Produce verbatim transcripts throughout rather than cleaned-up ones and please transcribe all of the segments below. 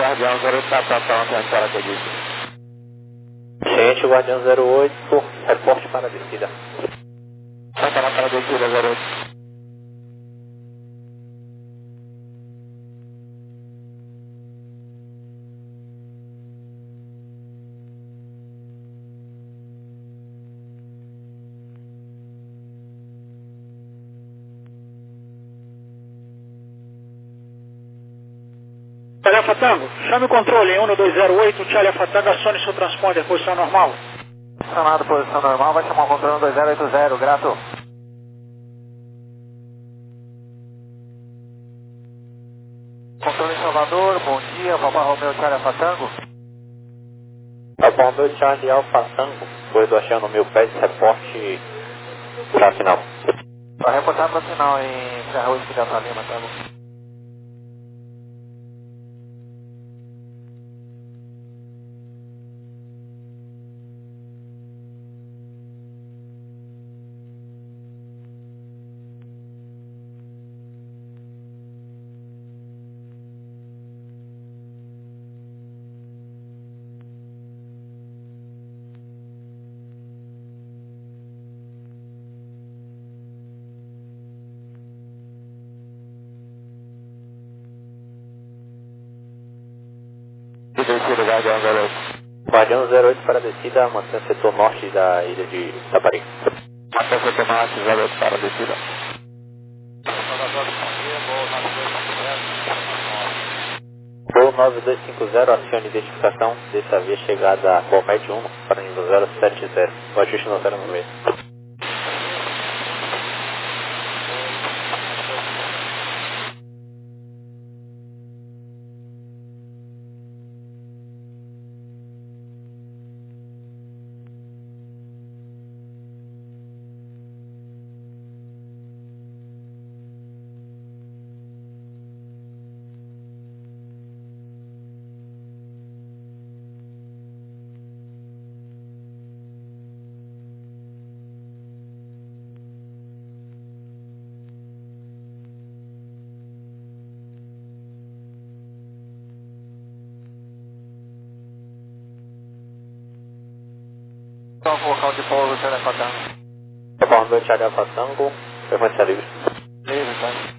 Guardião zero oito, tá pra onde a senhora acredita? Gente, Guardião zero oito, reporte para a descida. Vai parar para a descida zero oito. Charlie Alfa Tango, chame o controle em um dois zero oito, Charlie Alfa Tango, acione seu transponder, posição normal. Chamado posição normal, vai chamar o controle um dois zero oito zero, grato. Controle Salvador, bom dia, Papa Romeu Charlie Alfa Tango. Papa Romeu Charlie Alfa Tango, foi do Oceano Mil Pés, reporte para final. Vai reportar para final em Serra oito, Delta Lima, tá bom? Descida, Guardião zero oito. Guardião zero oito para a descida, mantém o setor norte da ilha de Tapari. Mantém o setor norte, zero oito para a descida. Voo nove dois cinco zero, acione identificação, dessa via chegada a Comed um, para nível zero sete zero. O ajuste no zero no meio. Então, local de pouso, Charlie Alfa Tango. Papa Romeu Charlie Alfa Tango, frequência livre. Livre, tá?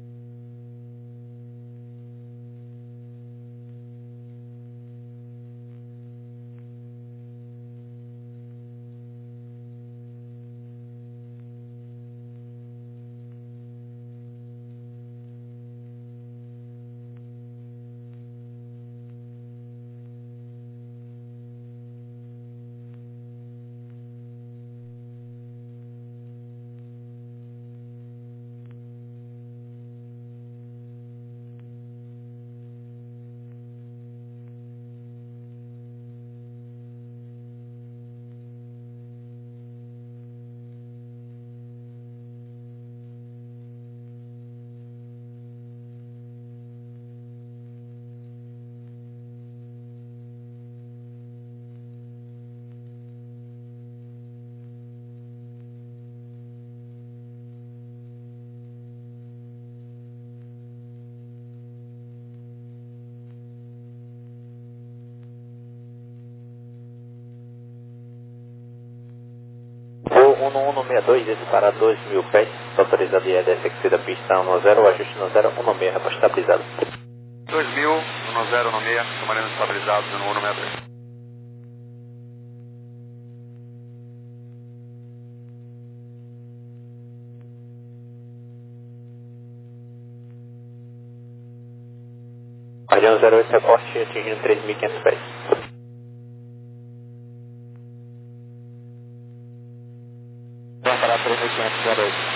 Voo um um sessenta e dois, esse para dois mil pés, autorizado I E D S aqui da pista um zero, ajuste no zero um seis, reposto estabilizado. dois mil, um zero um seis, camarão estabilizado no um sessenta e dois. Guardião zero oito, reporte atingindo três mil e quinhentos pés. Vai parar três mil e quinhentos, zero oito.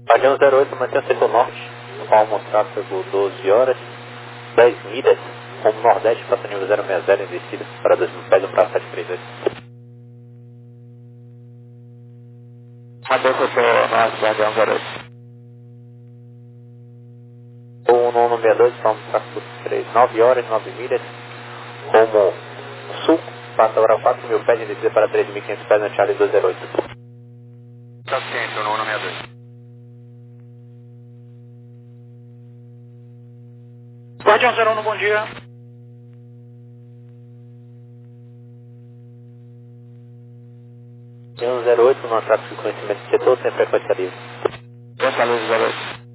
Guardião zero oito, mantém o setor norte, Palmo tráfego doze horas, dez milhas, rumo nordeste, passa nível zero seis zero em descida, para dois mil pés, um para sete três dois. Mantém o setor norte, Guardião zero oito. um um seis dois, Palmo tráfego três, nove horas, nove milhas, rumo sul, passa agora quatro mil pés em descida para três mil e quinhentos pés, no Charlie dois zero oito. Está ciente, um um seis dois. Guardião zero um, bom dia. Guardião zero oito, no tráfego de conhecimento de setor, sem frequência livre. Fortaleza zero oito.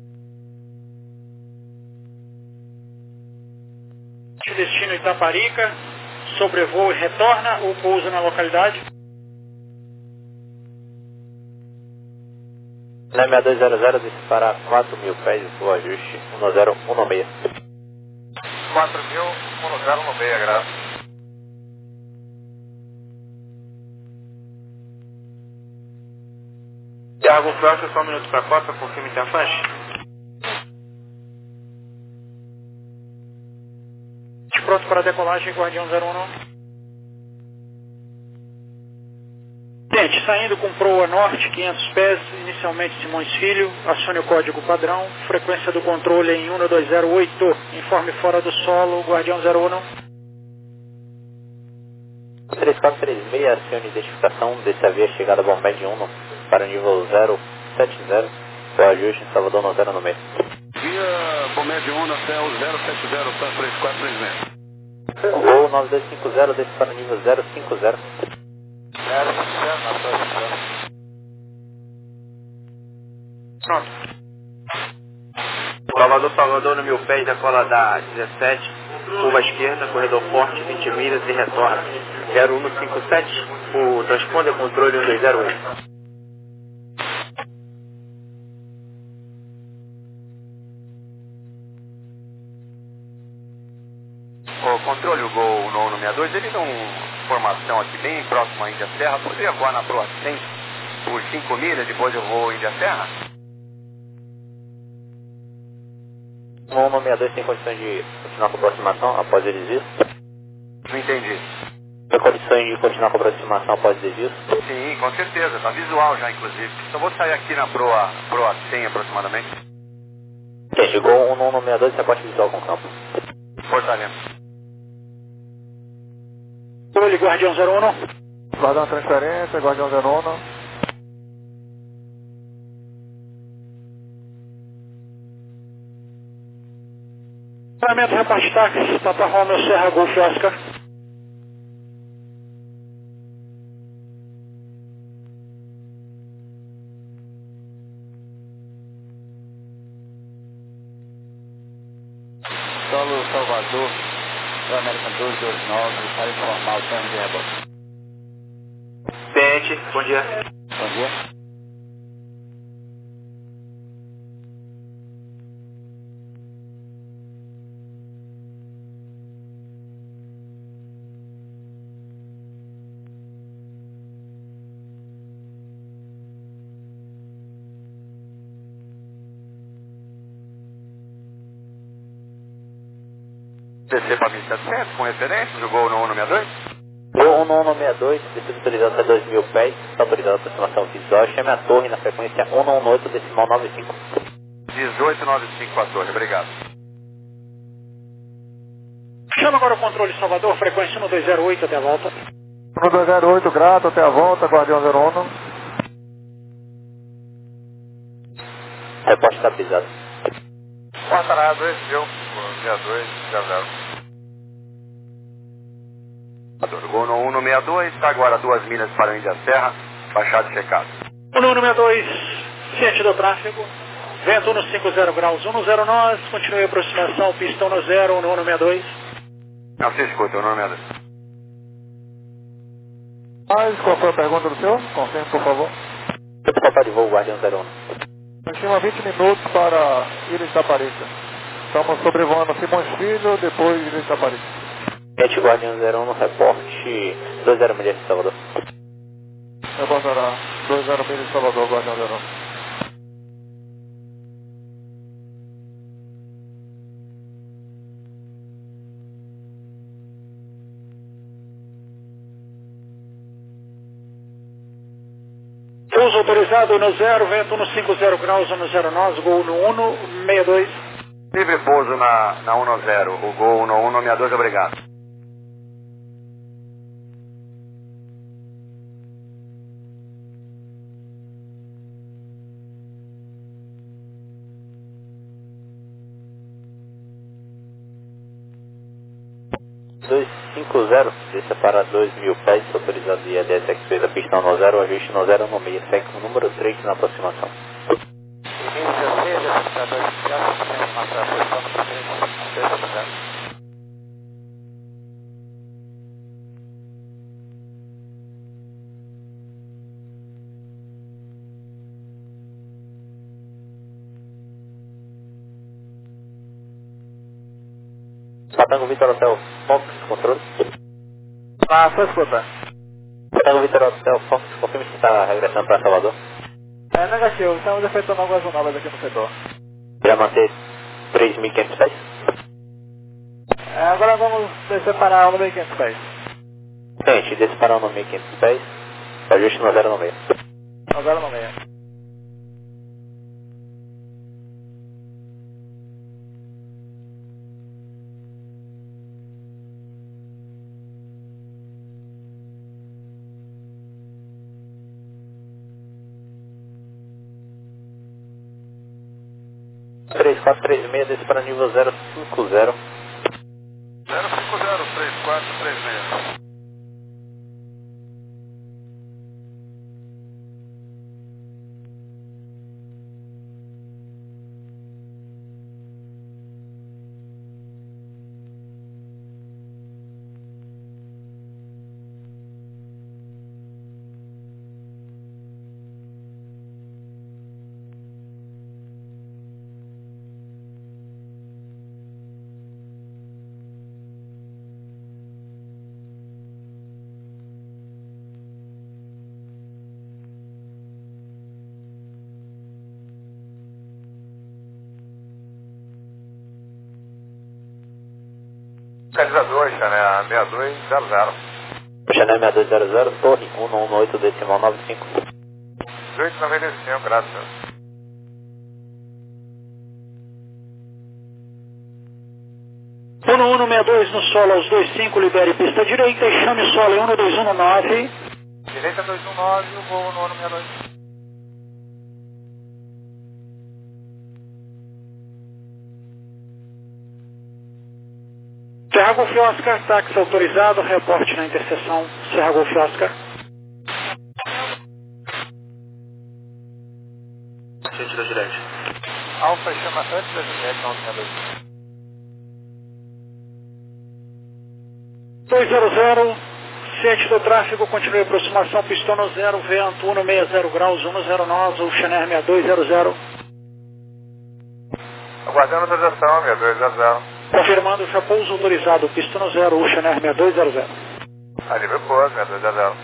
Destino Itaparica, sobrevoa e retorna ou pousa na localidade? Na seis dois zero zero, dispara quatro mil pés, o ajuste um zero um seis. quatro mil, um zero um seis, graças. Thiago França, só um minuto para quatro, confirma interface. Pronto para decolagem, Guardião zero um. Gente, saindo com proa norte, quinhentos pés, inicialmente Simões Filho, acione o código padrão, frequência do controle em um dois zero oito, informe fora do solo, Guardião zero um. três quatro três seis, acione identificação, desse havia chegada a Bomberg um para o nível zero sete zero, o ajuste em Salvador no zero no meio. Via Bomberg um até o zero sete zero, tá três quatro três seis. Voo nove dois cinco zero, desse para o nível zero cinco zero. zero cinco zero, na próxima. Pronto. Salvador, Salvador, no mil pés, decola da dezessete, curva esquerda, corredor forte, vinte milhas e retorna. zero um cinco sete, o transponder controle um dois zero um. O controle, o Gol no um seis dois, ele dá uma formação aqui bem próximo à Índia Serra. Poderia voar na proa cem por cinco milhas, depois eu vou Índia Serra? O um seis dois tem condições de continuar com a aproximação após eles isso? Não entendi. Tem condições de continuar com a aproximação após eles isso? Sim, com certeza. Tá visual já, inclusive. Só vou sair aqui na proa, proa cem aproximadamente. Ok, chegou um um seis dois, reporte visual com campo. Fortaleza. Controle, Guardião zero um. Guardião transferência, Guardião zero um. Treinamento reparte táxi, Papa Romeo Serra Golf Oscar. Solo Salvador, América dois dois nove, para informar o termo de rebote. Tente, bom dia. Bom dia. Descer para mil e setecentos com referência, jogou no um seis dois? Voo um um seis dois, descida autorizada até dois mil pés, está autorizada a aproximação visual, chame a torre na frequência um um oito decimal nove cinco. dezoito noventa e cinco com a torre, obrigado. Chama agora o controle Salvador, frequência um dois zero oito até a volta. um dois zero oito, grato, até a volta, Guardião zero um. Reporte estabilizado. Quartará dois, viu? seis dois, zero zero. Gol no um seis dois, está agora duas milhas para o Índia Serra, baixado e checado. um um seis dois, ciente do tráfego, vento um cinco zero graus, um zero nós, continue a aproximação, pistão no zero, um um seis dois. Não se escuta, o um seis dois. Mas, qual foi a pergunta do senhor? Confirme, por favor. Tempo total de voo, Guardião zero um. Estima vinte minutos para Ilha Itaparica. Estamos sobrevoando Simões Filho, depois Ilha Itaparica. Gente, Guardião zero um no reporte dois zero milhas de Salvador. Reportará dois zero milhas de Salvador, Guardião zero um. autorizado no zero, vento no cinco zero graus, no zero nós, gol no um seis dois. Livre pouso na, na um zero, o gol no um seis dois, obrigado. dois cinco zero, desça para dois mil pés, autorizado I A D S X P da pista no zero, ajuste no zero no meio, segue com o número três na aproximação. Tango Vitor Hotel Fox, controle. Ah, só escuta. Tango Vitor Hotel Fox, confirme se está regressando para Salvador. É negativo, estamos efetuando algumas manobras aqui no setor. Já manter três mil e quinhentos pés? É, agora vamos descer para um mil e quinhentos pés. Gente, desce para um mil e quinhentos pés, ajuste no zero no meio. No zero no meio. três quatro três seis, desce para nível zero cinco zero. zero cinco zero, três quatro três seis. Localizador, Chanel seis dois zero zero. Chanel seis dois zero zero, torre um um um oito, decimal nove cinco. dezoito noventa e cinco, graças. um um seis dois no solo aos dois cinco, libere pista direita e chame o solo em um dois um nove. Direita dois um nove, o voo no um seis dois. Serra Golf Oscar, táxi autorizado, reporte na interseção Serra Golf Oscar. Gente da Juliette. Alfa chama antes da Juliette, no um seis dois. dois zero zero, ciente do tráfego, continue a aproximação, pistão no zero, vento um seis zero graus, um zero nós, o Chanel seis dois zero zero. Aguardando autorização, seis dois zero zero. Confirmando, já pouso autorizado, pista no zero, o Chanel seis dois zero zero. A nível pouso, seis dois zero zero.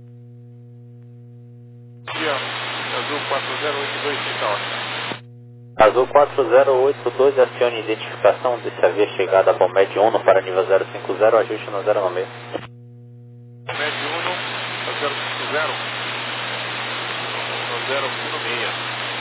Azul quatro zero oito dois, cinco. Azul quatro zero oito dois, acione identificação desse havia chegado a Bomed Uno para nível zero cinco zero, ajuste no zero nove seis. Bomed Uno, zero cinco zero, zero um seis,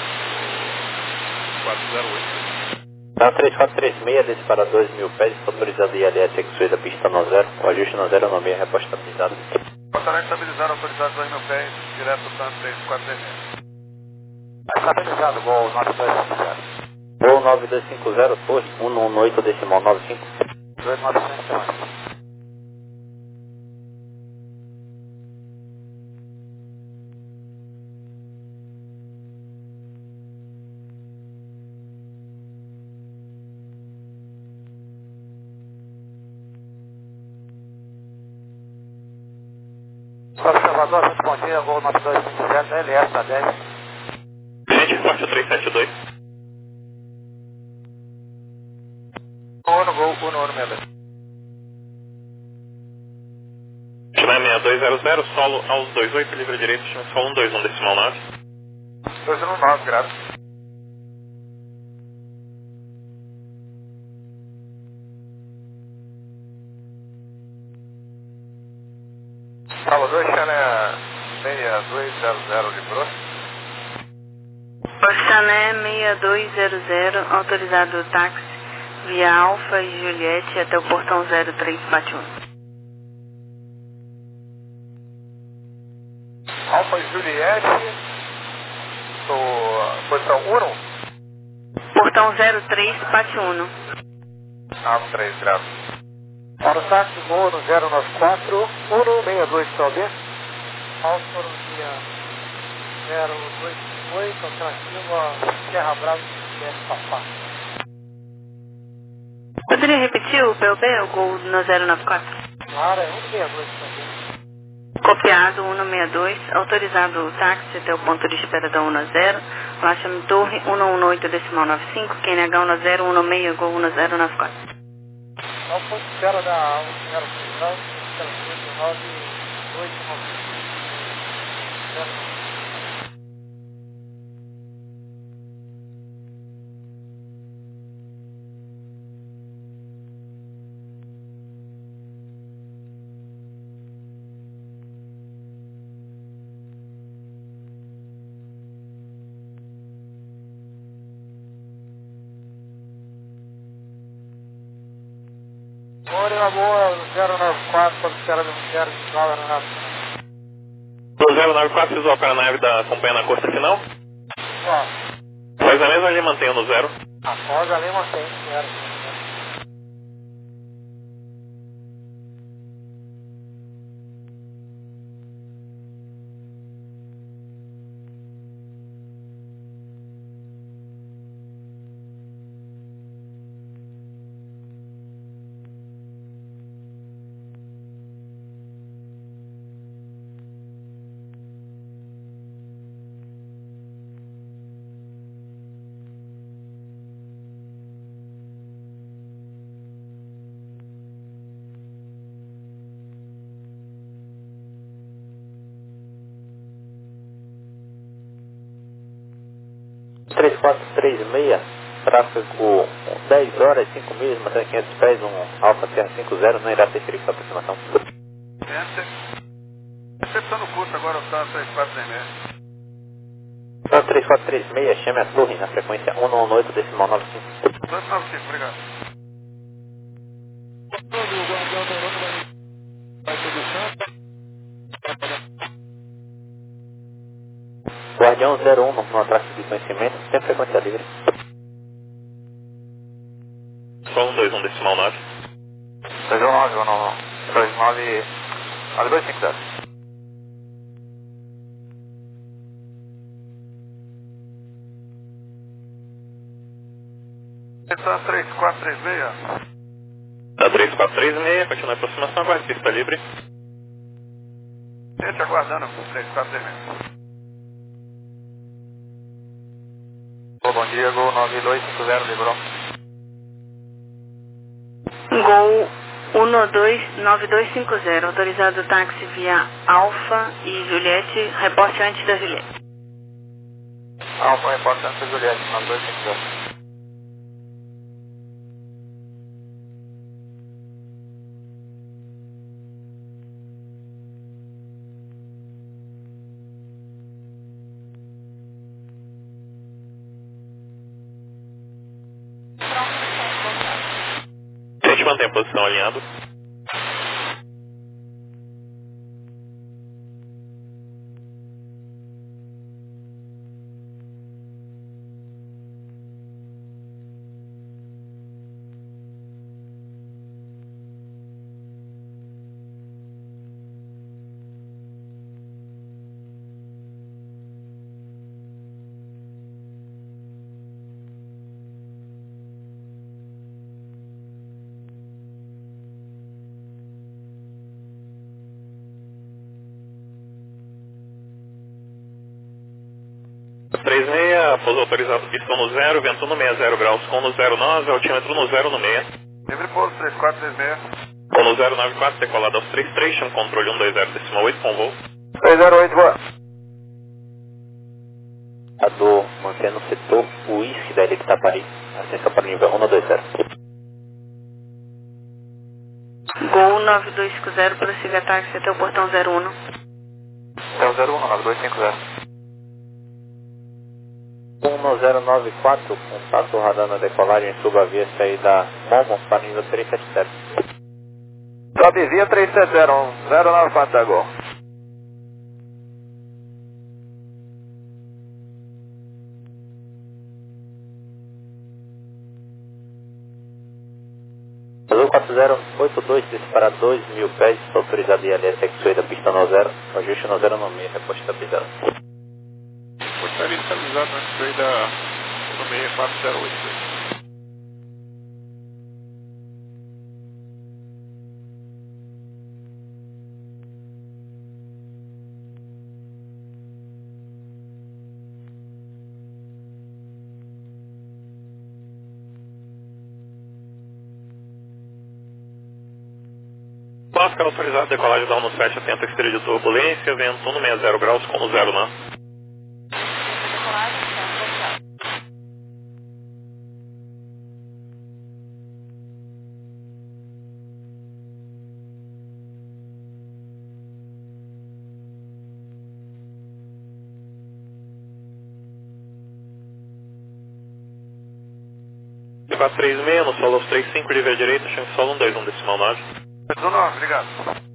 quatro zero oito. Tá, três quatro três seis, desse para dois mil pés, autorizado I L S exuída, pista no zero, o ajuste no zero nove seis, reposta estabilizado. Passará estabilizado, autorizado dois mil pés, direto para três quatro três seis. Estabilizado, Gol nove dois cinco zero. Gol nove dois cinco zero, torre cento e dezoito decimal nove cinco. dois nove zero. Observador, respondia, Gol nove dois cinco zero, L S a dez. Gente, forte três sete dois. Uno, Gol, Uno, Uno, meia dois. China seis dois zero zero, solo aos dois oito, livre direito, China solo um dois um decimal nove. dois um nove, graças. Salvador, China seis dois zero zero, livrou. Oxané seis dois zero zero, autorizado o táxi via Alfa e Juliette até o portão zero três bate um. Alfa e Juliette, so, posição um. Portão zero três bate um. Ah, três graus. Para o táxi, Gol no zero nove quatro, um seis dois, sobe. Alfa no dia zero dois cinco oito, alternativa Serra Brava, Papá. Poderia repetir o P O B, o Gol no zero nove quatro? Claro, é um seis dois também. Copiado cento e sessenta e dois, autorizado o táxi até o ponto de espera da UNA zero, Lachame Torre cento e dezoito decimal nove cinco, Q N H UNA zero um seis, Gol UNA zero nove quatro. Ao ponto de espera da zero seis nove, zero nove oito nove cinco. Ora, boa, zero nove quatro, para espera do zero de Cláudia na nave. Do zero nove quatro, visual para a nave da companhia na costa final. Ó, Faz a mesma ali, mantenha no zero. após a lei mantém zero. três quatro três seis, tráfego dez horas, cinco milhas, mantendo quinhentos pés, um Alfa Serra cinco zero, não irá ter perigo de aproximação. Recepção no curso agora, o T A três quatro três seis. Então três quatro três seis, chame a torre na frequência cento e dezoito decimal nove cinco. dois nove cinco, obrigado. Guardião zero um, no tráfego de conhecimento, tem frequência livre. Só um dois um decimal nove. dois um nove, um nove, dois nove, nove dois cinco zero. Está três quatro três seis. Da três quatro três seis, continua a aproximação, agora pista livre. Gente, aguardando, três quatro três seis. Bom dia, Gol nove dois cinco zero, livrou. Gol um dois nove dois cinco zero, autorizado o táxi via Alfa e Juliette, reporte antes da Juliette. Alfa, reportando Juliette, nove dois cinco zero. A gente mantém a posição alinhado. três seis, pouso autorizado pistão no zero, vento no sessenta graus, com no zero nove, altímetro no zero no meio. Livre pouso três quatro três seis. Com no zero nove quatro, decolado aos trinta e três, chama controle um dois zero decimal oito com voo. três zero oito, boa. Ador, mantendo o setor Whisky da Elite Paris, ascensão para o nível um dois zero. Gol nove dois cinco zero, prossiga táxi até o portão zero um. Até o zero um, nove dois cinco zero. um zero nove quatro, contato radar na decolagem, suba a via saída Momo para nível trezentos e setenta e sete. Sobe via trezentos e setenta, um zero nove quatro da Gol. Azul quatro zero oito dois, desce para dois mil pés, autorizado I L S X-Way da pista no zero, ajuste no zero no meio, reposto estabilizado. Portaria estabilizada na X-Way da no meio quatro zero oito. Máscara autorizada, decolagem da um sete, atenta exterior de turbulência, vento no sessenta graus, com no zero não. quatro três seis, no solo aos três cinco, livre à direita, chama solo um dois um decimal nove. nove, obrigado.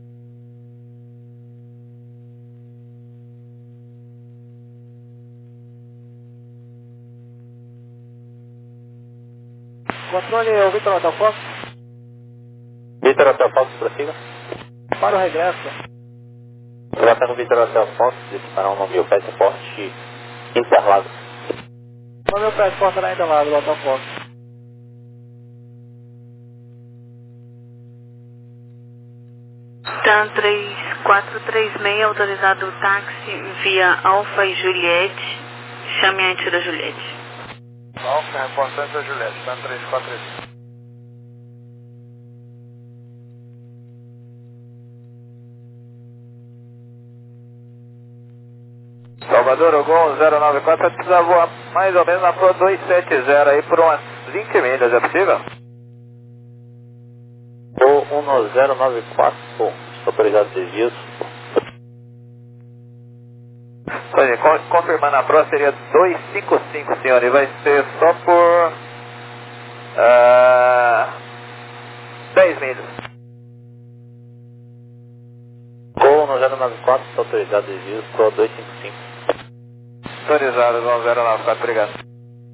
Controle é o Vitor Hotel Fox. Vitor Hotel Fox, prossiga. Para o regresso. Tratando Vitor Hotel Fox, desce para um mil pés, porte Interlagos. No meu pé, porta ainda lá do Hotel Fox. TAM três quatro três seis, autorizado o táxi via Alfa e Juliette, chame antes da Juliette. Alfa, reportante da Juliette, TAM três quatro três seis. Salvador, o Gol zero nove quatro, você precisa voar mais ou menos na Pro dois sete zero aí por umas vinte milhas, é possível? O um zero nove quatro, autorizado desvios. Confirmando a Pro seria dois cinco cinco, senhor, e vai ser só por uh, dez milhas. O um zero nove quatro, autorizado desvios, Pro dois cinco cinco. Autorizado, Gol zero nove quatro, obrigado.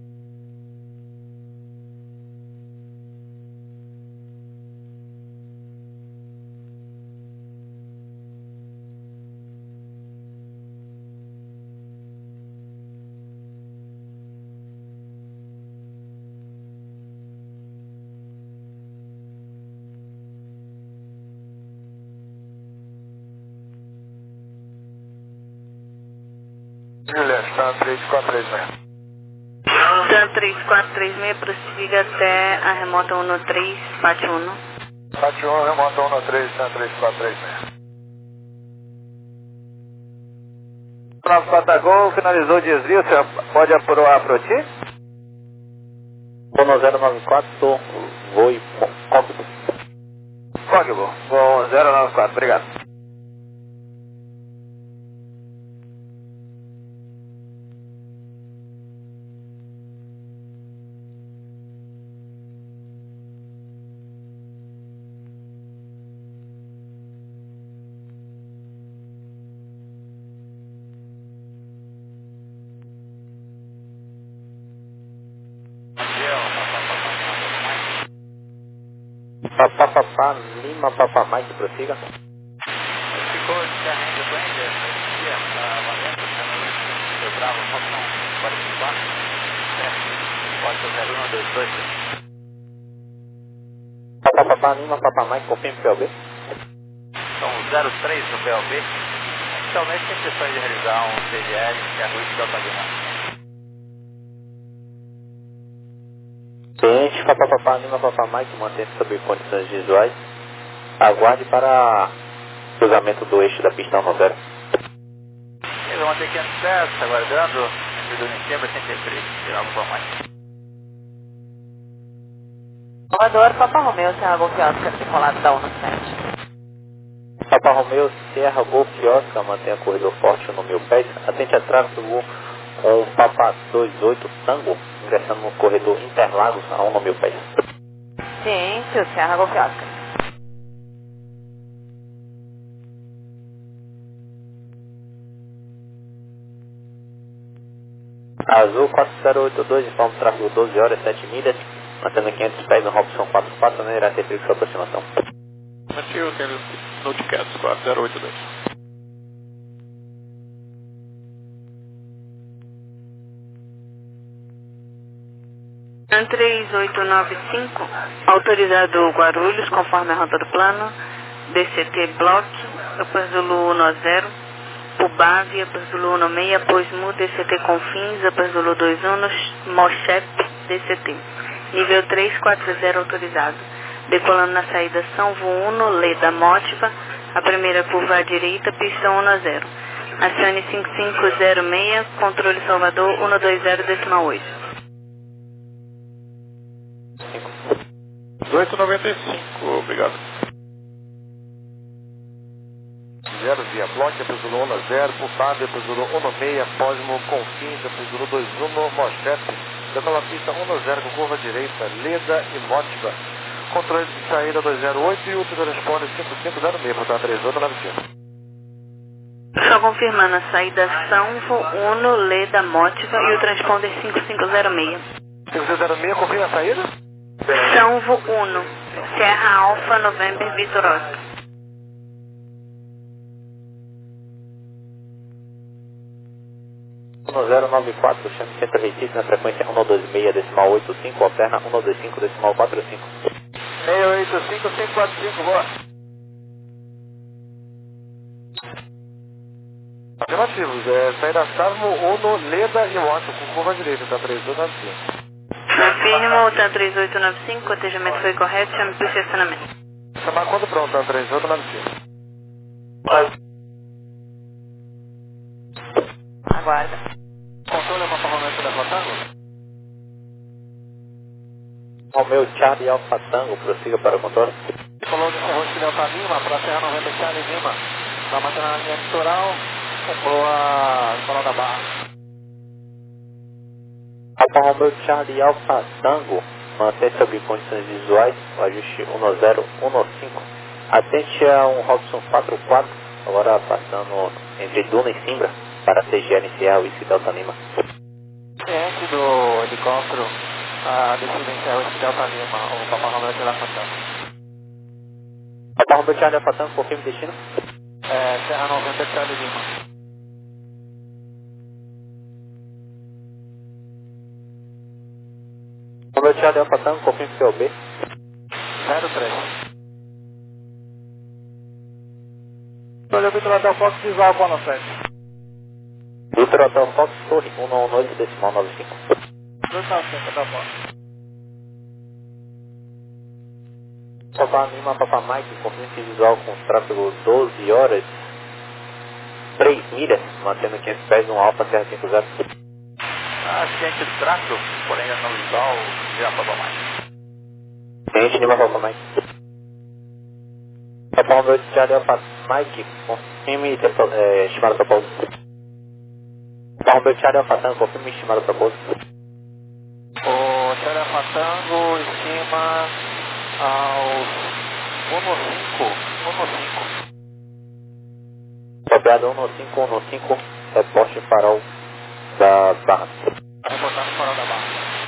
Juliette, TAM três quatro três seis. TAM três quatro três seis, prossiga até a remota um três, bate um. Bate um, remota um três, TAM três quatro três seis. Nosso Patagol finalizou o desvio, o senhor pode apurar para o ti? Voo zero nove quatro, voo e Cogbo. Cogbo, voo zero nove quatro, obrigado. Papá, papá, Lima, papá, Mike, prossiga. Ficou encerrando o Ranger, dia, valendo, seu Bravo, opção quarenta e quatro, porta zero um dois dois. Papá, papá, Lima, papá, Mike, confirme P L B. São zero três no P L B. Inicialmente tem intenções de realizar um C G L, que é a Rui de Delta Lima. Cliente, papá, papá, Lima, papá, Mike, mantém sob condições visuais. Aguarde para cruzamento do eixo da pista um zero. Eles vão ter quinhentos pés, aguardando, entre dois em cima, cento e três, tirar o pão mais. Salvador, Papa Romeu, Serra Golf Oscar, decolado da uno sete. Papa Romeu, Serra Golf Oscar, mantém corredor forte no mil pés. Atente a tráfego com o Papa dois oito Tango, ingressando no corredor Interlagos a um no mil pés. Ciência, Serra Golf Oscar. Azul quatro zero oito dois, informa o tráfego doze horas, sete milhas, mantendo quinhentos pés no Robson quatro quatro, não irá ter perigo de sua aproximação. Mantive aquele Notecats quatro zero oito dois. três oito nove cinco, autorizado Guarulhos, conforme a rota do plano, D C T Block, depois do Lu um zero, Pubávia, depois do Lu um seis, Posmu, D C T Confins, depois do Lu dois um, Mochep, D C T. Nível três quatro zero autorizado. Decolando na saída São Vuno, Leda Mótiva, a primeira curva à direita, pista um zero. Acione cinco cinco zero seis, controle Salvador um dois zero decimal oito. dezoito noventa e cinco, obrigado. zero via bloco, depois do um zero, Pupá, depois do um seis, Posmo, Confins, depois do dois um, Mochete, depois da pista um zero com curva direita, Leda e Mótiva. Controle de saída dois zero oito e o último responde cinco cinco zero seis, portanto três oito nove cinco. Só confirmando a saída São Vuno, Leda Mótiva e o transponder cinco cinco zero seis. cinco cinco zero seis, confirma a saída? São Vuno, Serra Alfa, November, Vitor Oscar. um zero nove quatro, chame Centro Recife na frequência um dois seis decimal oito cinco, alterna um dois cinco decimal quatro cinco. seis oito cinco cinco quatro cinco, boa. Afirmativos, é, saída Salvo, Uno, Leda e Moto, com curva direita, tá três oito nove cinco. Confirmo, tá três oito nove cinco, cotejamento foi correto, chame para o estacionamento. Chamar quando pronto, tá três oito nove cinco. Aguarda. Controle Papa Romeu da Fotango? Romeu Charlie Alfa Tango, prossiga para o controle. Falou de Serra de Delta Lima, para Serra noventa Charlie Lima. Está matando a linha litoral, comprou a Escola da Barra. Papa Romeu Charlie Alfa Tango, mantém sob condições visuais, o ajuste um zero um cinco. Atente a um Robson quatro quatro, agora passando entre Duna e Simbra, para C G L inicial e Delta Lima. Ciente do helicóptero, a descida inicial e Delta Lima, o Papa Romeu de Alfa Tango. Papa Romeu Charlie Alfa Tango, confirme o destino? É, Serra noventa Charlie Lima. Romeu Charlie Alfa Tango, confirme P L B. zero três. Olha o Vitor Hotel Fox visual com a sete. Vitor Hotel Fox, Torre um um oito decimal nove cinco. dois nove cinco, Hotel Fox. Papa Lima, Papa Mike, confirme visual com tráfego doze horas, três milhas, mantendo quinhentos pés no Alfa Serra cinquenta. Ciente do trato, porém a não visual já falou mais. Ciente de Alfa Mike. Papa Romeo Charlie Alfa Mike, confirme é, estimado propósito. Papa Romeo Charlie Alfa Tango, confirme estimado propósito. O Charlie Alfa Tango estima aos um cinco, um cinco. Copiado um cinco, um cinco, reporte farol da Barra. Reportar no farol da Barra.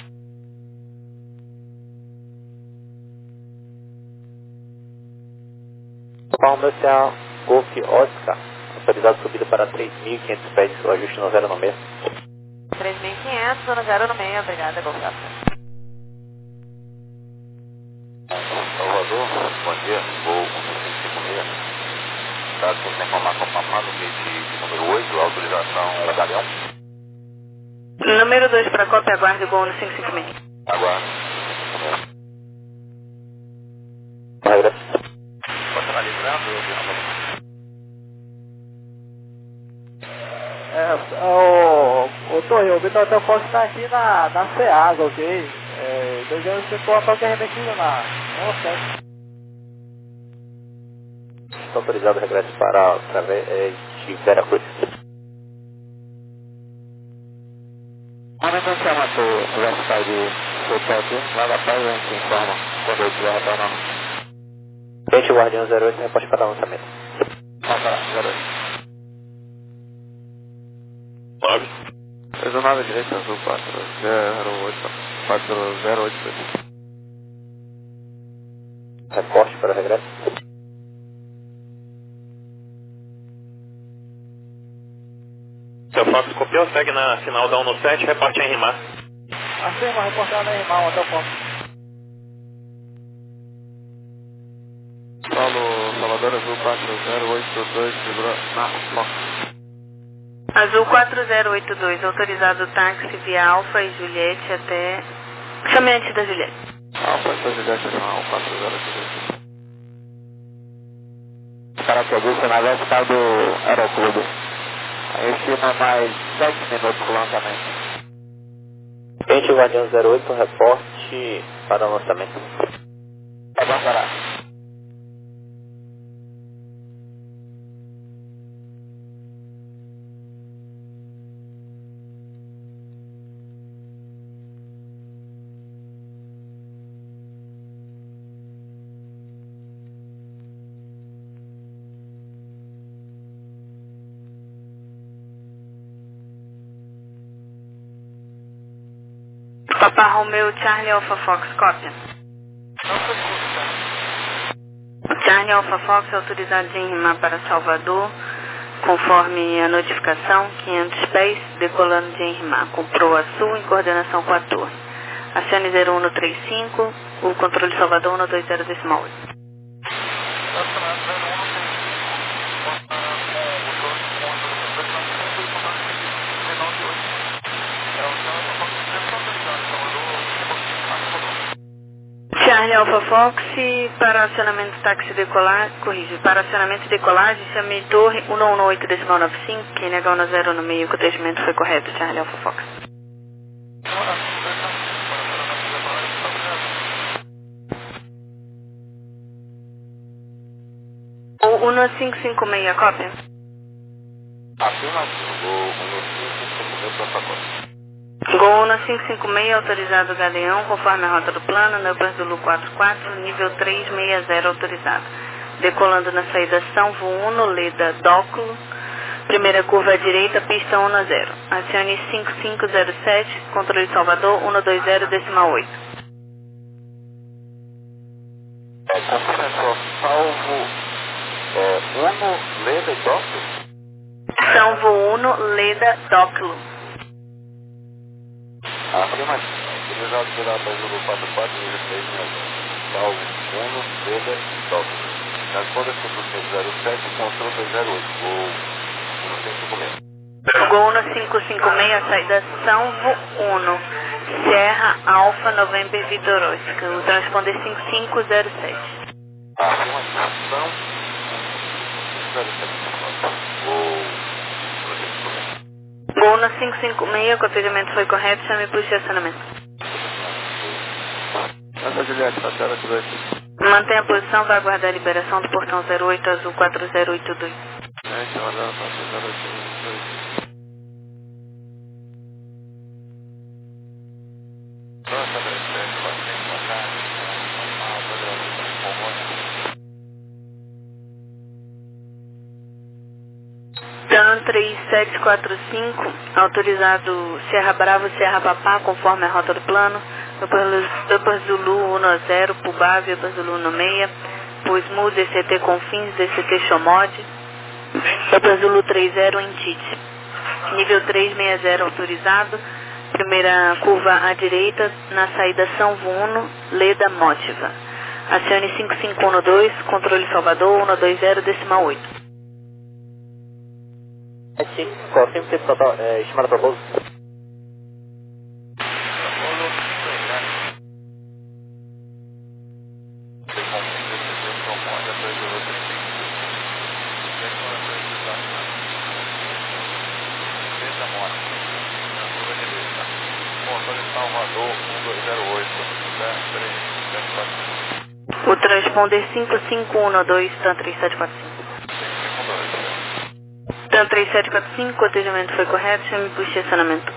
Papa Romeo Charlie Golf Oscar, autorizado subida para três mil e quinhentos pés, o ajuste no zero no meio. três mil e quinhentos, no zero no meio, obrigada, Golf Oscar. Salvador, bom dia, vou com cento e cinquenta e seis. Caso você informar com o Papá no gate de número oito, autorização Galeão. Número dois para cópia, aguarde o gol no cinco cinco seis. Aguardo. Regressa. Pode estar livrando, É, o, o Torre, o Vitor Fox está aqui na, na SEASA, ok? É, devemos efetuar qualquer remetido na um Está autorizado o regresso para através é, de Veracruz. Momento que a tu vai ficar de seu aqui, lá da praia a gente informa quando eu estiver retornando. Gente, Guardião zero oito, reposte para lançamento. Vamos para zero oito. nove. Peso nove direita, azul quatro zero oito, quatro zero oito dois. Reporte para o regresso. Seu Fox copiou, segue na final da um no sete, reporte em rimar. Afirma, reportar na irmão, até o ponto. Paulo, Salvador, azul quatro zero oito dois, segura na Fox. Azul quatro zero oito dois, autorizado táxi via Alfa e Juliette até... Chame antes da Juliette. Alfa e Juliette, não, quatro zero oito dois. Característica na vertical do Aeroclube. Aí estima mais sete minutos para o lançamento. Gente, Guardião zero oito, reporte para o lançamento. Aguardará. Papa Romeo Charlie Alpha Fox, cópia. Charlie Alpha Fox autorizado de enrimar para Salvador, conforme a notificação, quinhentos pés, decolando de enrimar, com proa sul em coordenação com a torre. Acione zero um no trinta e cinco, o controle de Salvador um no vinte decimal oito. Charlie Alpha Fox, para acionamento táxi decolagem, corrige, para acionamento de decolagem, chame torre um um oito decimal noventa e cinco, quem nega um zero no meio, que o atendimento foi correto, Charlie Alpha Fox. O um cinco cinco seis, cópia. Afirmativo, um cinco cinco seis para pacote. Gol um cinco cinco seis, autorizado Galeão, conforme a rota do plano, Neubras do Lu quarenta e quatro, nível trezentos e sessenta autorizado. Decolando na saída São Vuno, Leda, Dóculo, primeira curva à direita, pista um zero. Acione cinco cinco zero sete, controle de Salvador um dois zero decimal oito. Confirma só, salvo é, Uno, Leda e Dóculo? São Vuno, Leda, Dóculo. Afirmativo. Utilizado pela Brasil quatro quatro, nível três mil. Salvo Uno, Leda e Dóculo. Responda sobre o cento e sete, controle dois zero oito. Gol um cinco cinco seis. Gol um cinco cinco seis, saída São Vuno, Serra Alfa November Vitor Oscar. O transponder cinco cinco zero sete. Afirmação cinco cinco zero sete. Gol Gol na quinhentos e cinquenta e seis, o atendimento foi correto, chame por estacionamento. Essa Juliette, tá zero oito dois. Mantenha a posição, vai aguardar a liberação do portão zero oito azul quatro zero oito dois. É, então, zero oito dois. Dan três sete quatro cinco, autorizado Serra Bravo, Serra Papá, conforme a rota do plano. Upper Zulu um zero, Pubave, Upper Zulu seis, Pusmu, D C T Confins, D C T Chomod, Upper Zulu três zero em Tite. Nível três seis zero autorizado, primeira curva à direita, na saída São Vuno, Leda Motiva. Acione cinco cinco um dois, controle Salvador, um dois zero, decimal oito. Confirme tempo total, é, estimada para pouso. O transponder cinco cinco um dois, TAM três sete quatro cinco. TAM três sete quatro cinco, o atendimento foi correto, chame por estacionamento.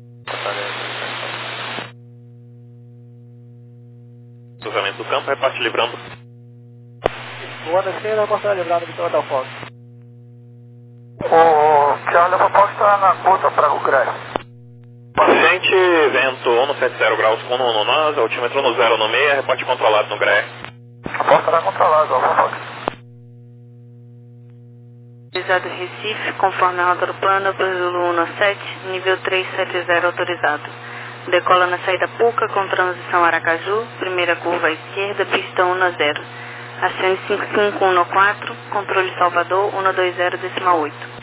Cruzamento do campo, reparte livrando. O Anderson vai mostrar livrado Vitor da Fox. O Charlie, a proposta está na conta para o Greg. Paciente, vento um sete zero graus com um no NASA, altímetro no zero no meia, reporte controlado no G R E. A porta está controlada, ó, Fox. Autorizado Recife, conforme a rota do plano, Upper Zulu um sete, nível três sete zero autorizado. Decola na saída Puca com transição Aracaju, primeira curva à esquerda, pista um zero. Acione cinco cinco um quatro, controle Salvador, um dois zero, decimal oito.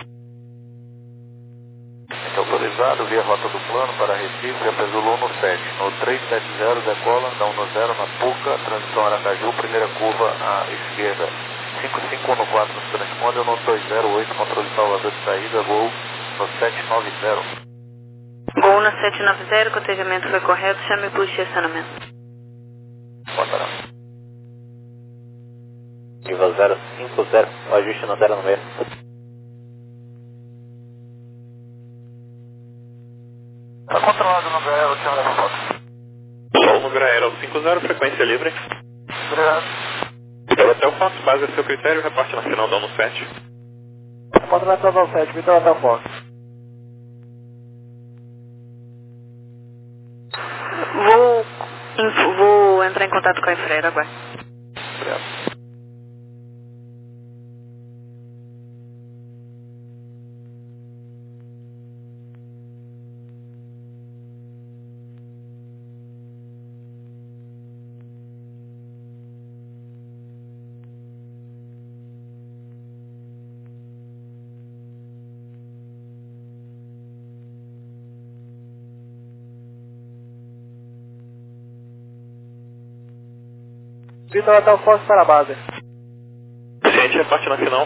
Autorizado via rota do plano para Recife, Upper Zulu um sete. No três sete zero decola, dá um zero na Puca, transição Aracaju, primeira curva à esquerda. cinco cinco um quatro no transponder, no dois zero oito, controle Salvador de saída, gol no sete nove zero. Gol na sete nove zero, cotejamento foi correto, chame por estacionamento. Botará. Nível zero cinco zero, o ajuste no zero no meio. Está controlado no Gael, Charlie, a foto. Sol no G R E cinco zero, frequência livre. Obrigado. Pelo hotel Fox, base a seu critério, reparte nacional da ONU sete. Pode vai para o sete, Vitor da Fox. Vou, inf- vou entrar em contato com a Infraero agora. Obrigado. Vitor da Fox para a base. Paciente, reparte nacional.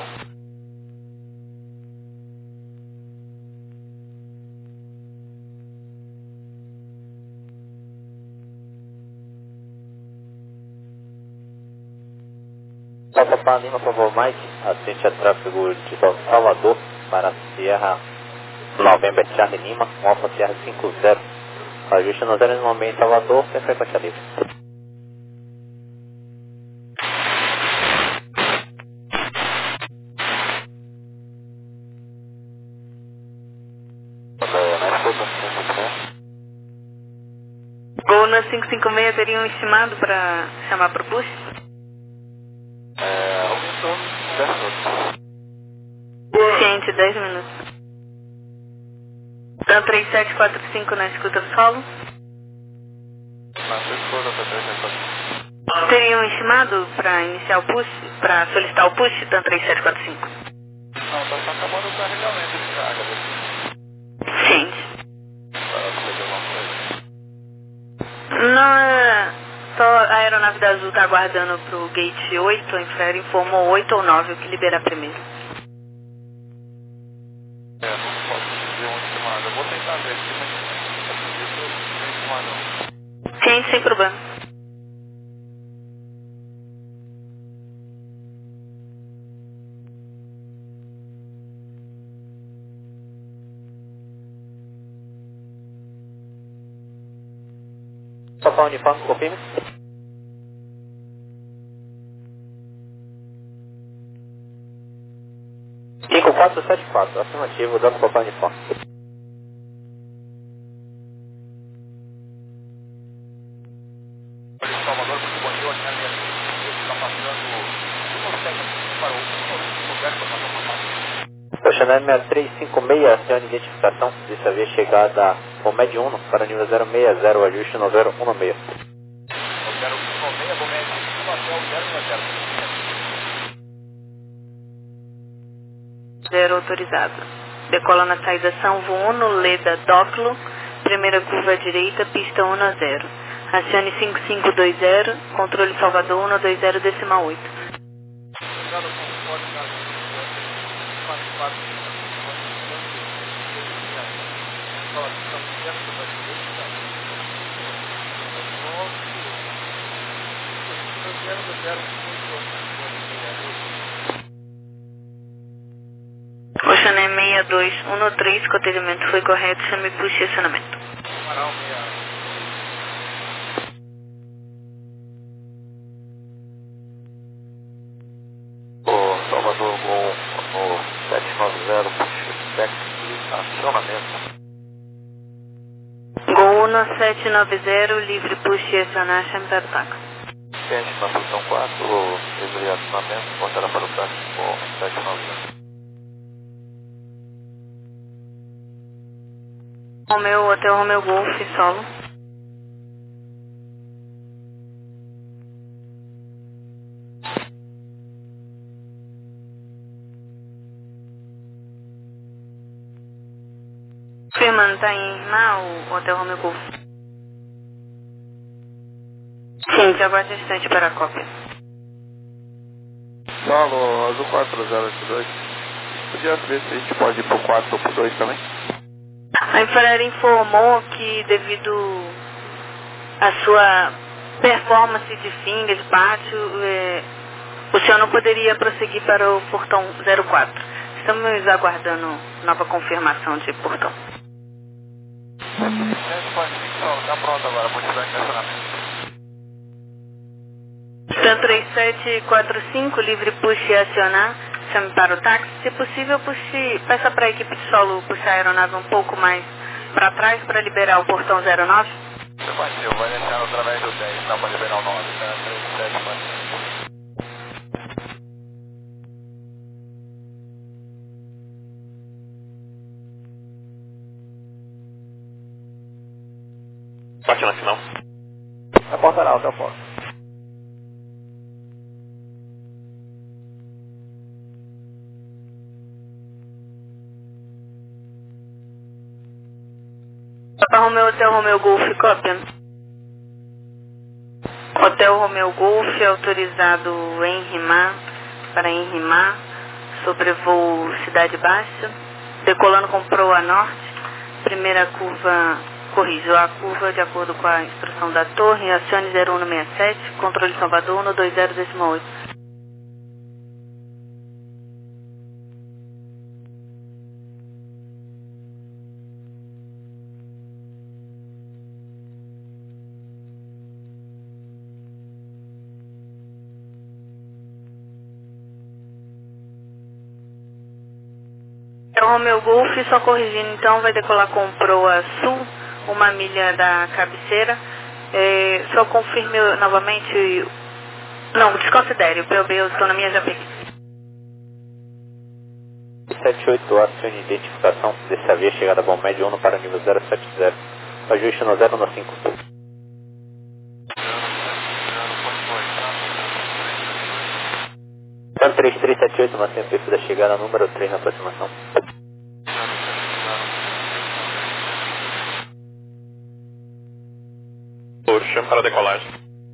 Passa para Lima, por favor, Mike. Assistente a tráfego de Salvador para Sierra November Charlie Lima, um Alfa Sierra cinco zero. Ajuste no zero no meio em Salvador, tem frequência livre. Gol na cinco cinco seis, teria um estimado para chamar para o push? É, aumentou dez minutos. Ciente, dez minutos. TAM três sete quatro cinco na escuta do solo. Na sua escolha, tá três sete quatro cinco. Teria um estimado para iniciar o push, para solicitar o push, TAM três sete quatro cinco? Não, tá só acabando o carregamento de carga. Ciente. Para fazer alguma coisa. Não, é... Só a aeronave da Azul está aguardando para o gate oito, a Infraero informou oito ou nove, o que liberar primeiro. É, não posso dizer um estimado. Eu vou Papa Uniforme, confirme. cinco quatro sete quatro, afirmativo, Delta Papa Uniforme. Salvador, muito bom dia, Ornella, está passando um sete para o um zero para o Chanel seis três cinco seis, acione de identificação, dessa vez chegada com Med um para nível zero seis zero, ajuste no zero um seis. zero um seis, bom Med um até o zero seis zero. Zero autorizado. Decola na saída São Vuno, Leda Doclo, primeira curva à direita, pista um a zero. Acione cinco cinco dois zero, controle Salvador um dois zero decimal oito. Oceané seis dois um três, que o atendimento foi correto, chame para o estacionamento. O Salvador Gol no sete nove zero, acionamento. Gol um sete nove zero, livre puxe e acionar, chame para o táxi. Quente na posição quatro, livre acionamento, portará para o táxi com sete nove zero. Romeu, Hotel Romeu Golf, solo. Firmando, tá em Irmã, o Hotel Romeu Golf. Sim, te aguarde um instante para a cópia. Solo, azul quatro zero oito dois. Podia ver se a gente pode ir pro quatro ou pro dois também? A Infraero informou que devido à sua performance de finga, de pátio, é, o senhor não poderia prosseguir para o portão zero quatro. Estamos aguardando nova confirmação de portão. Está pronto agora, vou te dar estacionamento. Stan três sete quatro cinco, livre puxe e acionar, chame para o táxi. Se possível, puxe, peça para a equipe de solo puxar a aeronave um pouco mais para trás para liberar o portão zero nove. Afirmativo, vai deixar através do dez, dá para liberar o nove, tá? três sete quatro. Bate na final. A porta não, até a porta. Papa Romeu, Hotel Romeu Golf, cópia. Hotel Romeu Golf, autorizado em Rimar, para em Rimar, sobrevoo Cidade Baixa, decolando com proa norte, primeira curva, corrigiu a curva de acordo com a instrução da torre, acione zero um seis sete, controle Salvador um dois zero decimal oito. O Romeu Golf, só corrigindo então, vai decolar com proa sul, uma milha da cabeceira. É, só confirme novamente. Não, desconsidere, o P O B, eu estou na minha Japim. sete oito, acione de identificação, dessa vez chegada bom médio um para nível zero sete zero, ajuste no zero no cinco. três três sete oito, mantém o perfil da chegada número três na aproximação. Chame para a decolagem.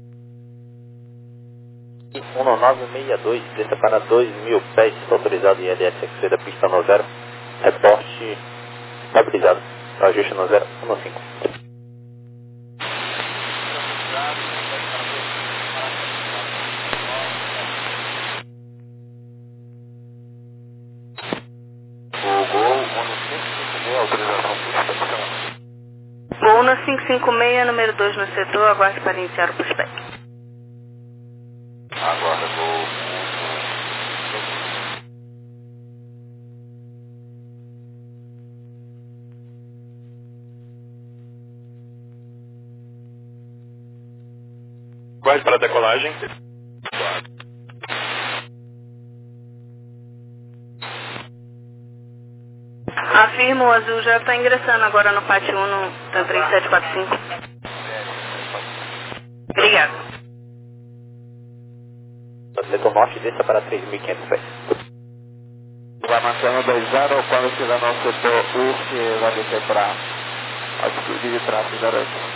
um nove seis dois, desça para dois mil pés, autorizado em L S X C da pista no zero, reporte estabilizado, ajuste no zero um cinco. cinco cinco seis, número dois no setor, aguarde para iniciar o pushback. Aguarda, vou... Guarde para a decolagem. Afirmo, o azul já está ingressando agora no pátio um, no tá três sete quatro cinco. Obrigado. Setor norte, desça para três mil e quinhentos pés. Vai marcando dois zero, quando estiver no setor oeste, vai descer para a altitude de tráfego zero oito.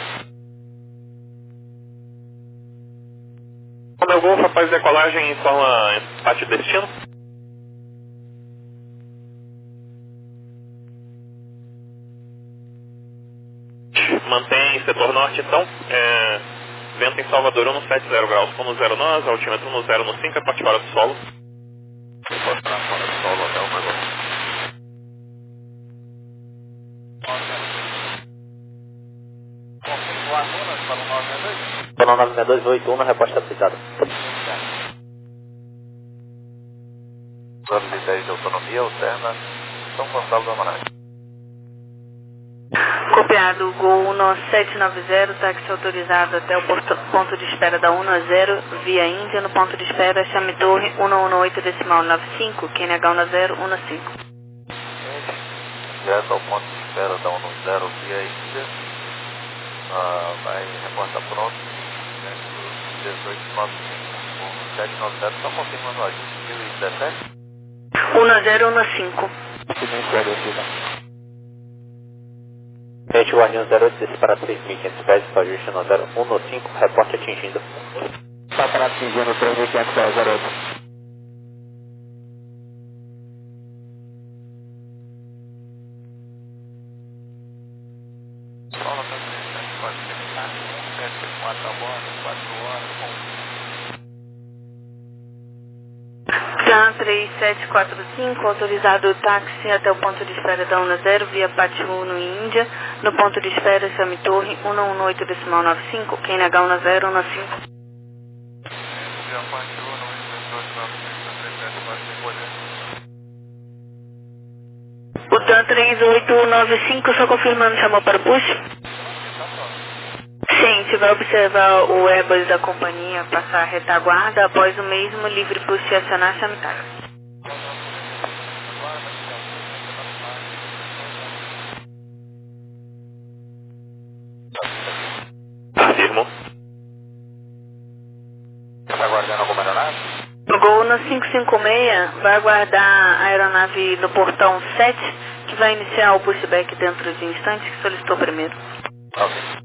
Meu Golfo após decolagem informa pátio destino. Mantém setor norte então, é, vento em Salvador um no sete zero graus, com no zero nós, altímetro no zero no cinco, é parte fora do solo. Pode estar fora do solo até o negócio. Zona nove seis dois oito um, resposta aplicada. Plano de dez de autonomia, alterna São Gonçalo do Amarante. Copiado, Gol um sete nove zero, táxi autorizado até o porto, ponto de espera da um zero, via Índia, no ponto de espera, chame torre um um oito decimal nove cinco, Q N H um zero um cinco. Direto ao ponto de espera da um zero, via Índia. Ah, vai reportar pronto, dezoito nove cinco, sete nove zero, só confirmando o ajuste, mil e dezessete? um zero um cinco. Frente Guardião zero oito, desce para três mil e quinhentos pés, ajuste no zero um cinco, reporte atingindo. Está para atingindo três mil e quinhentos pés, zero oito. Sola para três pode terminar, sete quatro a bordo, quatro horas, com T A M três sete quatro cinco, autorizado o táxi até o ponto de espera da um zero, via Pátio um no Índia, no ponto de espera chame torre um um oito decimal nove cinco, Q N H um zero um cinco. via Pátio um no dezoito nove cinco, três sete quatro cinco, O T A M três oito nove cinco, só confirmando, chamou para o push? Sim, a gente vai observar o Airbus da companhia passar a retaguarda, após o mesmo livre push e acionar chame táxi. Afirmo. Está aguardando alguma aeronave? O Gol no cinco cinco seis vai aguardar a aeronave no portão sete, que vai iniciar o pushback dentro de instantes, que solicitou primeiro. Ok.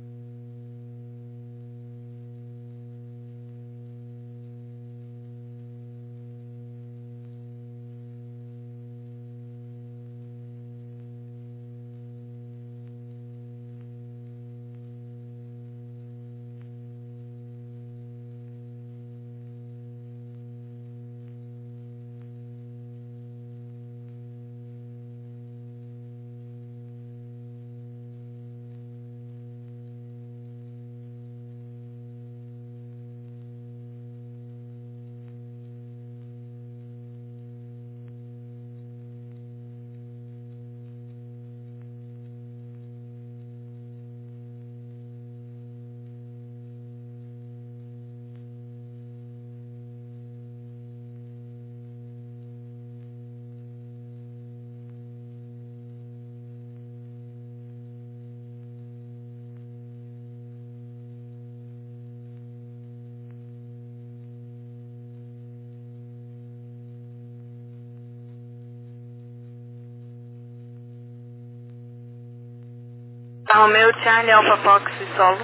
Romeo Charlie Alpha Fox solo.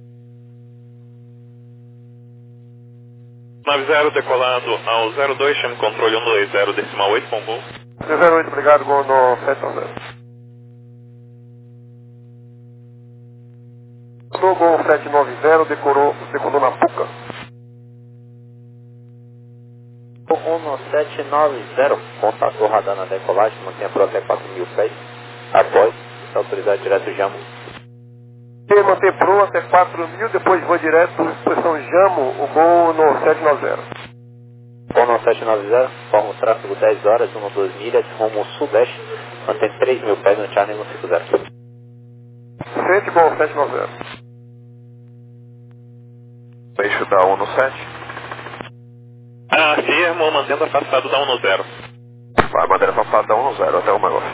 nove zero decolado ao zero dois, chame controle um dois zero decimal oito, com Gol. zero oito, obrigado, Gol no sete nove zero. No Gol sete nove zero, decorou, decolou na Puca. um sete nove zero, contato radar na decolagem, mantenha pro até quatro mil pés. Após, está autorizado direto Jamo. E manter proa até quatro mil, depois vou direto, posição Jamo, o gol no sete nove zero. Gol no sete nove zero, forma o tráfego dez horas, doze milhas, rumo sudeste, mantém três mil pés no Charlie cento e cinquenta. Frente, gol sete nove zero. Eixo da um no sete. Afirmo, mantendo afastado da um no zero. Vai, bandeira afastada da um no zero, até o negócio.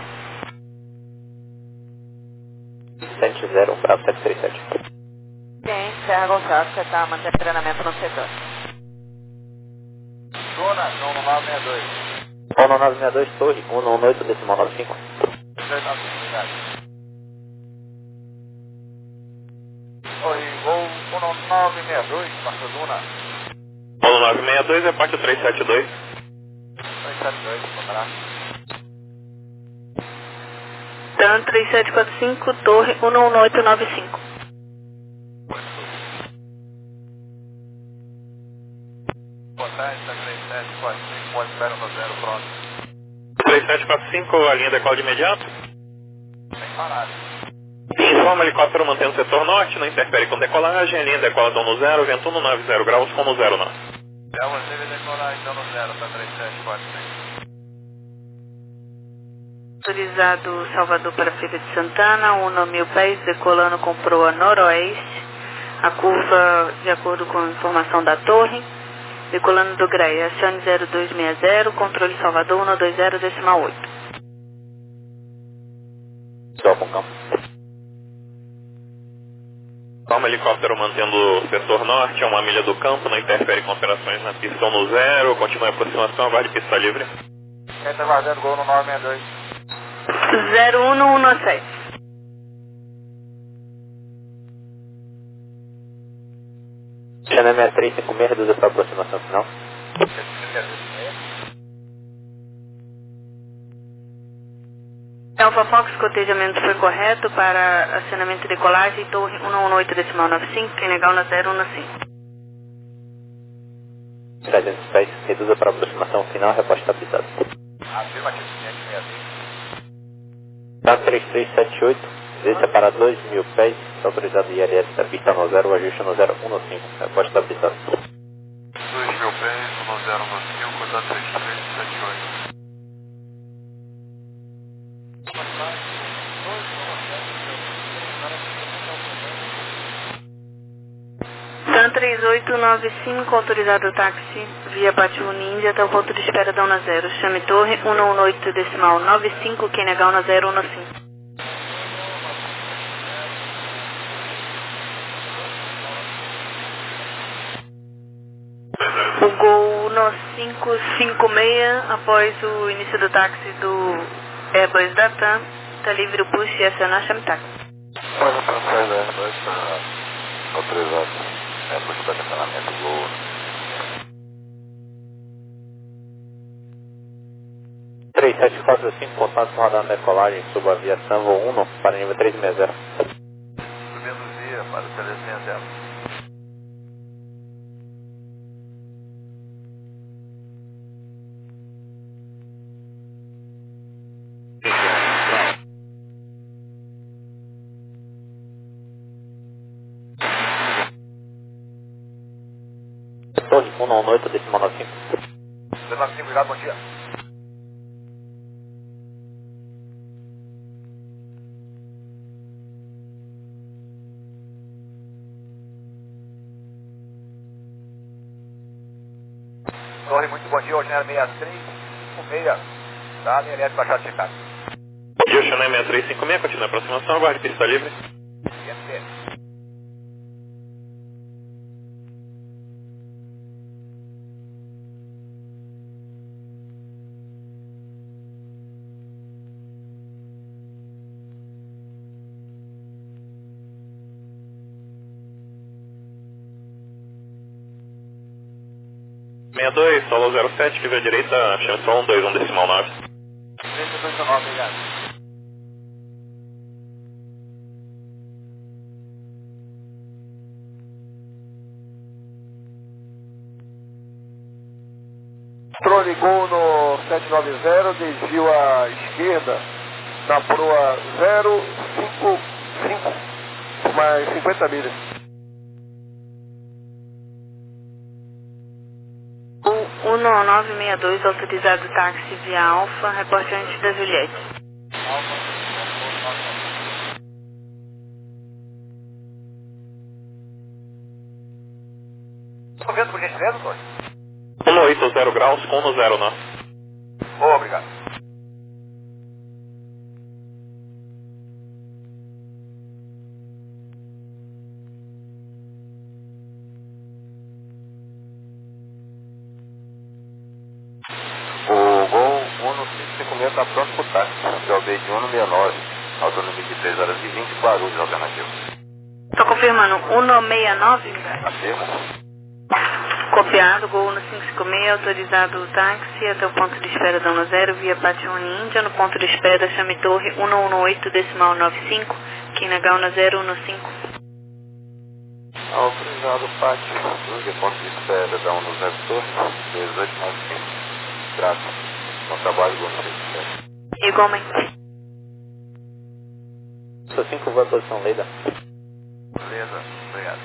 sete zero, Bravo sete três sete. Sim, Serra Gonçalves, você está mantendo treinamento no setor. Dona, um no nove seis dois. um no nove seis dois, torre, um no oito, decimal nove cinco. Oi, gol um no nove seis dois, Marco Duna. um no nove seis dois é parte três sete dois. três sete dois, contrato. TAM três sete quatro cinco, torre um um oito nove cinco. Boa tarde, da três sete quatro cinco, pode esperar no zero, próximo. três sete quatro cinco, a linha decola de imediato. Sem parar. Informa helicóptero mantendo o setor norte, não interfere com decolagem, a linha decola da um no zero, vento um no nove zero graus com no zero nove. Já você vai decolar então no zero, tá três sete quatro cinco. Autorizado Salvador para Feira de Santana, um no mil pés, decolando com proa noroeste. A curva, de acordo com a informação da torre, decolando do Graé, acione zero dois seis zero, controle Salvador um dois zero, decimal oito. Só com campo. Informa helicóptero mantendo o setor norte, a uma milha do campo, não interfere com operações na pista um no zero, continua a aproximação, aguarde pista livre. Quem tá guardando gol no nove seis dois? zero um no um no sete. Channel sessenta e três cinquenta e seis, reduza para a aproximação final. Alfa Fox, cotejamento foi correto para acionamento e decolagem, torre um um oito decimal nove cinco, quem legal na zero um cinco. trezentos pés, reduza para a aproximação final, reposta estabilizado. Afirmativo, quinhentos e sessenta e cinco. TAM três três sete oito, desça para dois mil pés, autorizado I L S da pista no zero, ajuste no zero um cinco, reposta estabilizado. dois mil pés, um no zero no cinco, cuidado três três sete oito. TAM três oito nove cinco, autorizado o táxi via Patu Ninja até o ponto de espera da Una Zero. Chame torre um um oito decimal nove cinco, quem negar Una Zero um cinco. O Gol no cinco cinco seis, após o início do táxi do Airbus da TAM, está livre o push e acionar chame táxi. Olha, para trás da Airbus está autorizado. É, puxa para estacionamento gol. três sete quatro cinco, contato com radar na decolagem, sob a aviação voo um, para nível três seis zero. Subinduzia para o três seis zero. Torre um um oito decimal nove cinco. nove cinco, obrigado, bom dia. Torre, muito bom dia, hoje era seis três cinco seis, tá? Linha elétrica baixada de checado. Bom dia, Channel seis três cinco seis, continua a aproximação, aguarde pista livre. seis dois, solo zero sete, livre à direita, chanson um dois um decimal nove. três dois nove, obrigado. Controle gol no sete nove zero, desvio à esquerda, na proa zero cinco cinco. mais cinquenta milhas. O um nove seis dois, autorizado táxi via Alfa, reporte antes da Juliette. Estou vendo por gentileza, Tony? um oito zero graus com um zero nove. Oh, obrigado. O Gol um cinco cinco seis está pronto para o táxi. P O B de um seis nove. Autonomia de três horas e vinte, Guarulhos, alternativo. Estou confirmando, um seis nove. Afirma. Copiado, Gol um cinco cinco seis, autorizado o táxi até o ponto de espera da um zero via Patione Índia, no ponto de espera Chame Torre um um oito decimal nove cinco, Quinaga um zero um cinco. Autorizado o pátio, via ponto de espera da um zero Torre, dezoito nove cinco. Trato. Bom trabalho, Gol um cinco cinco seis. Igualmente. Sou cinco, vai à posição Leida. Beleza, obrigado.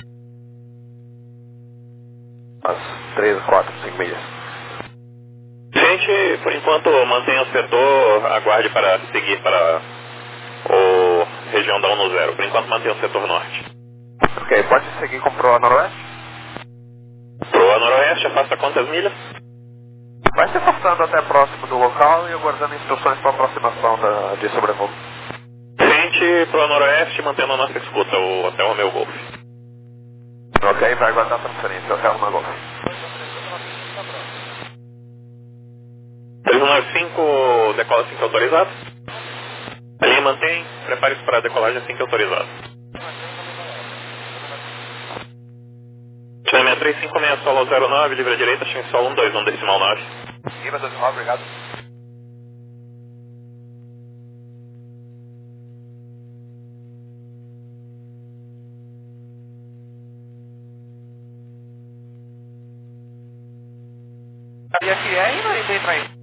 Às três, quatro, cinco milhas. Gente, por enquanto mantenha o setor, aguarde para seguir para o região da um zero. Por enquanto mantenha o setor norte. Ok, pode seguir com Proa Noroeste? Proa Noroeste, afasta quantas milhas? Vai se afastando até próximo do local e aguardando instruções para aproximação da, de sobrevoo. Frente Proa Noroeste, mantendo a nossa escuta, o Hotel Romeo Golf. Ok, vai aguardar a transferência, Hotel Romeo Golf. três um nove cinco, decola assim que autorizado. A linha mantém, prepare-se para a decolagem assim que autorizado. Chame três cinco seis, solo zero nove, livre à direita, chame solo um dois um decimal nove. Livre dois nove, obrigado. E aqui é ainda e entra aí.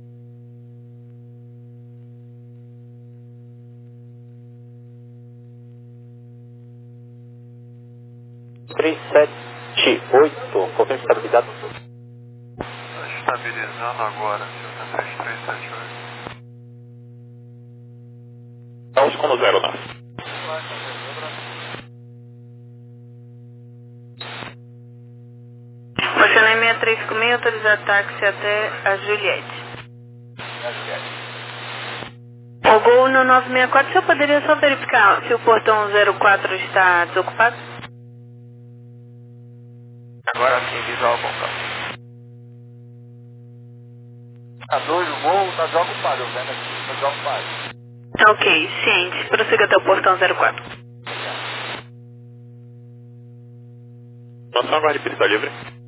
três sete oito, confirme estabilidade. Estabilizando agora, três três sete oito. Vamos com o zero nove. Mocionei seis três cinco seis, autorizado táxi até a Juliette. O Gol no nove seis quatro, o senhor poderia só verificar se o portão zero quatro está desocupado? Agora sim, visual completo. A dois, o Gol está desocupado, eu vendo aqui, está desocupado. Ok, ciente. Prossiga até o portão zero quatro. Nossa, aguarde pista livre.